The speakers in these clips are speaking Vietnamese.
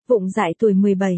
Vụng dại tuổi 17,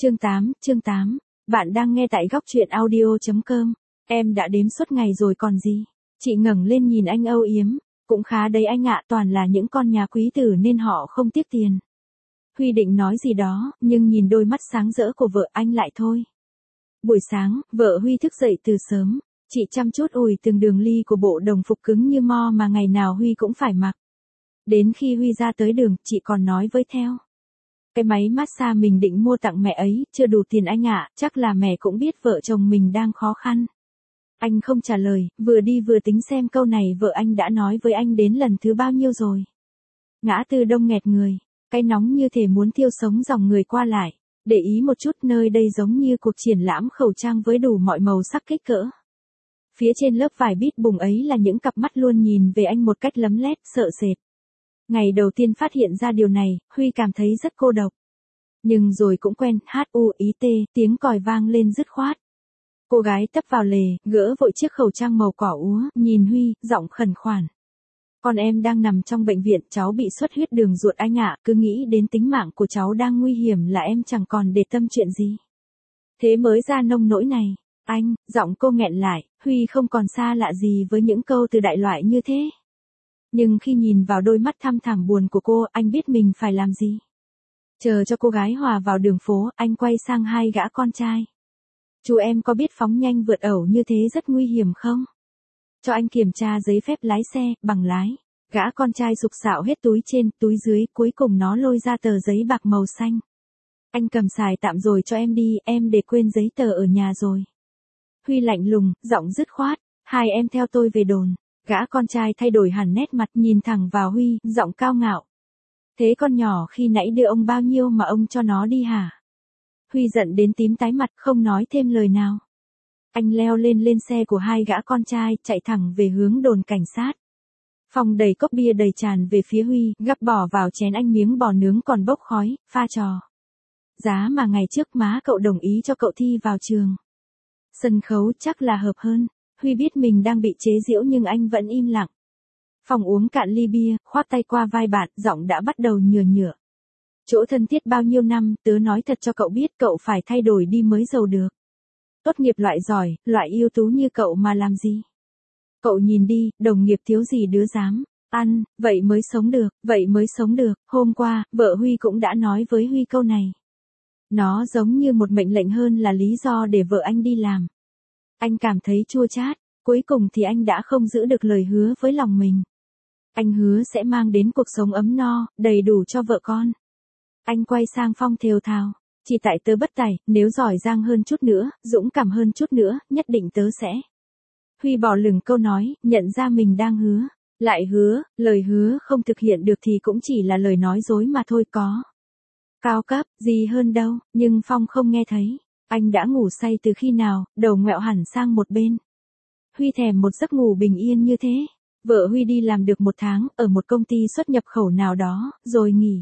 chương 8, bạn đang nghe tại góc truyện audio.com, em đã đếm suốt ngày rồi còn gì. Chị ngẩng lên nhìn anh âu yếm, cũng khá đấy anh ạ, toàn là những con nhà quý tử nên họ không tiếc tiền. Huy định nói gì đó, nhưng nhìn đôi mắt sáng rỡ của vợ anh lại thôi. Buổi sáng, vợ Huy thức dậy từ sớm, chị chăm chút ủi từng đường ly của bộ đồng phục cứng như mo mà ngày nào Huy cũng phải mặc. Đến khi Huy ra tới đường, chị còn nói với theo. Cái máy massage mình định mua tặng mẹ ấy, chưa đủ tiền anh ạ, chắc là mẹ cũng biết vợ chồng mình đang khó khăn. Anh không trả lời, vừa đi vừa tính xem câu này vợ anh đã nói với anh đến lần thứ bao nhiêu rồi. Ngã tư đông nghẹt người, cái nóng như thể muốn thiêu sống dòng người qua lại. Để ý một chút, nơi đây giống như cuộc triển lãm khẩu trang với đủ mọi màu sắc kích cỡ. Phía trên lớp vải bít bùng ấy là những cặp mắt luôn nhìn về anh một cách lấm lét, sợ sệt. Ngày đầu tiên phát hiện ra điều này, Huy cảm thấy rất cô độc. Nhưng rồi cũng quen, HUIT, tiếng còi vang lên dứt khoát. Cô gái tấp vào lề, gỡ vội chiếc khẩu trang màu cỏ úa, nhìn Huy, giọng khẩn khoản. Con em đang nằm trong bệnh viện, cháu bị xuất huyết đường ruột anh ạ, cứ nghĩ đến tính mạng của cháu đang nguy hiểm là em chẳng còn để tâm chuyện gì. Thế mới ra nông nỗi này, anh, giọng cô nghẹn lại, Huy không còn xa lạ gì với những câu từ đại loại như thế. Nhưng khi nhìn vào đôi mắt thăm thẳm buồn của cô, anh biết mình phải làm gì. Chờ cho cô gái hòa vào đường phố, anh quay sang hai gã con trai. Chú em có biết phóng nhanh vượt ẩu như thế rất nguy hiểm không? Cho anh kiểm tra giấy phép lái xe, bằng lái. Gã con trai sục sạo hết túi trên, túi dưới, cuối cùng nó lôi ra tờ giấy bạc màu xanh. Anh cầm xài tạm rồi cho em đi, em để quên giấy tờ ở nhà rồi. Huy lạnh lùng, giọng dứt khoát, hai em theo tôi về đồn. Gã con trai thay đổi hẳn nét mặt, nhìn thẳng vào Huy, giọng cao ngạo. Thế con nhỏ khi nãy đưa ông bao nhiêu mà ông cho nó đi hả? Huy giận đến tím tái mặt, không nói thêm lời nào. Anh leo lên xe của hai gã con trai, chạy thẳng về hướng đồn cảnh sát. Phòng đầy cốc bia đầy tràn về phía Huy, gắp bỏ vào chén anh miếng bò nướng còn bốc khói, pha trò. Giá mà ngày trước má cậu đồng ý cho cậu thi vào trường. Sân khấu chắc là hợp hơn. Huy biết mình đang bị chế giễu nhưng anh vẫn im lặng. Phòng uống cạn ly bia, khoác tay qua vai bạn, giọng đã bắt đầu nhựa. Chỗ thân thiết bao nhiêu năm, tớ nói thật cho cậu biết cậu phải thay đổi đi mới giàu được. Tốt nghiệp loại giỏi, loại ưu tú như cậu mà làm gì? Cậu nhìn đi, đồng nghiệp thiếu gì đứa dám ăn, vậy mới sống được. Hôm qua, vợ Huy cũng đã nói với Huy câu này. Nó giống như một mệnh lệnh hơn là lý do để vợ anh đi làm. Anh cảm thấy chua chát, cuối cùng thì anh đã không giữ được lời hứa với lòng mình. Anh hứa sẽ mang đến cuộc sống ấm no, đầy đủ cho vợ con. Anh quay sang Phong thều thào, chỉ tại tớ bất tài, nếu giỏi giang hơn chút nữa, dũng cảm hơn chút nữa, nhất định tớ sẽ. Huy bỏ lửng câu nói, nhận ra mình đang hứa, lại hứa, lời hứa không thực hiện được thì cũng chỉ là lời nói dối mà thôi có. Cao cấp, gì hơn đâu, nhưng Phong không nghe thấy. Anh đã ngủ say từ khi nào, đầu ngoẹo hẳn sang một bên. Huy thèm một giấc ngủ bình yên như thế. Vợ Huy đi làm được 1 tháng, ở một công ty xuất nhập khẩu nào đó, rồi nghỉ.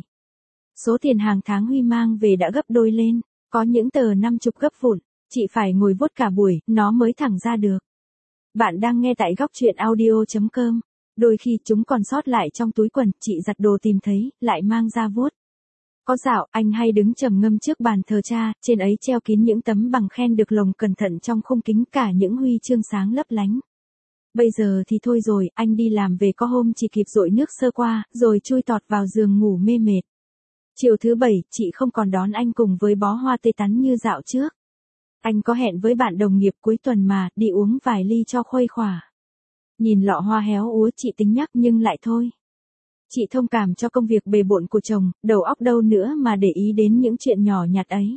Số tiền hàng tháng Huy mang về đã gấp đôi lên, có những tờ 50 gấp vụn, chị phải ngồi vuốt cả buổi, nó mới thẳng ra được. Bạn đang nghe tại góc truyện audio.com. Đôi khi chúng còn sót lại trong túi quần, chị giặt đồ tìm thấy, lại mang ra vuốt. Có dạo, anh hay đứng trầm ngâm trước bàn thờ cha, trên ấy treo kín những tấm bằng khen được lồng cẩn thận trong khung kính, cả những huy chương sáng lấp lánh. Bây giờ thì thôi rồi, anh đi làm về có hôm chỉ kịp dội nước sơ qua, rồi chui tọt vào giường ngủ mê mệt. Chiều thứ 7, chị không còn đón anh cùng với bó hoa tươi tắn như dạo trước. Anh có hẹn với bạn đồng nghiệp cuối tuần mà, đi uống vài ly cho khuây khỏa. Nhìn lọ hoa héo úa chị tính nhắc nhưng lại thôi. Chị thông cảm cho công việc bề bộn của chồng, đầu óc đâu nữa mà để ý đến những chuyện nhỏ nhặt ấy.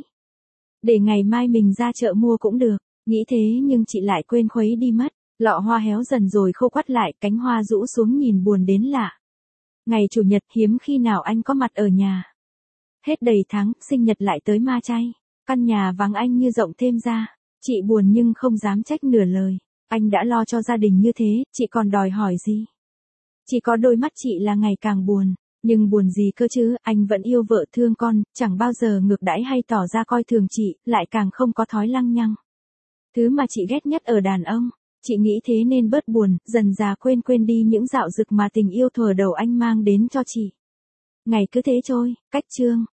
Để ngày mai mình ra chợ mua cũng được, nghĩ thế nhưng chị lại quên khuấy đi mất. Lọ hoa héo dần rồi khô quắt lại, cánh hoa rũ xuống nhìn buồn đến lạ. Ngày chủ nhật hiếm khi nào anh có mặt ở nhà. Hết đầy tháng, sinh nhật lại tới ma chay. Căn nhà vắng anh như rộng thêm ra. Chị buồn nhưng không dám trách nửa lời. Anh đã lo cho gia đình như thế, chị còn đòi hỏi gì? Chỉ có đôi mắt chị là ngày càng buồn. Nhưng buồn gì cơ chứ, anh vẫn yêu vợ thương con, chẳng bao giờ ngược đãi hay tỏ ra coi thường chị, lại càng không có thói lăng nhăng. Thứ mà chị ghét nhất ở đàn ông. Chị nghĩ thế nên bớt buồn, dần dà quên đi những dạo dực mà tình yêu thuở đầu anh mang đến cho chị. Ngày cứ thế trôi, cách chương.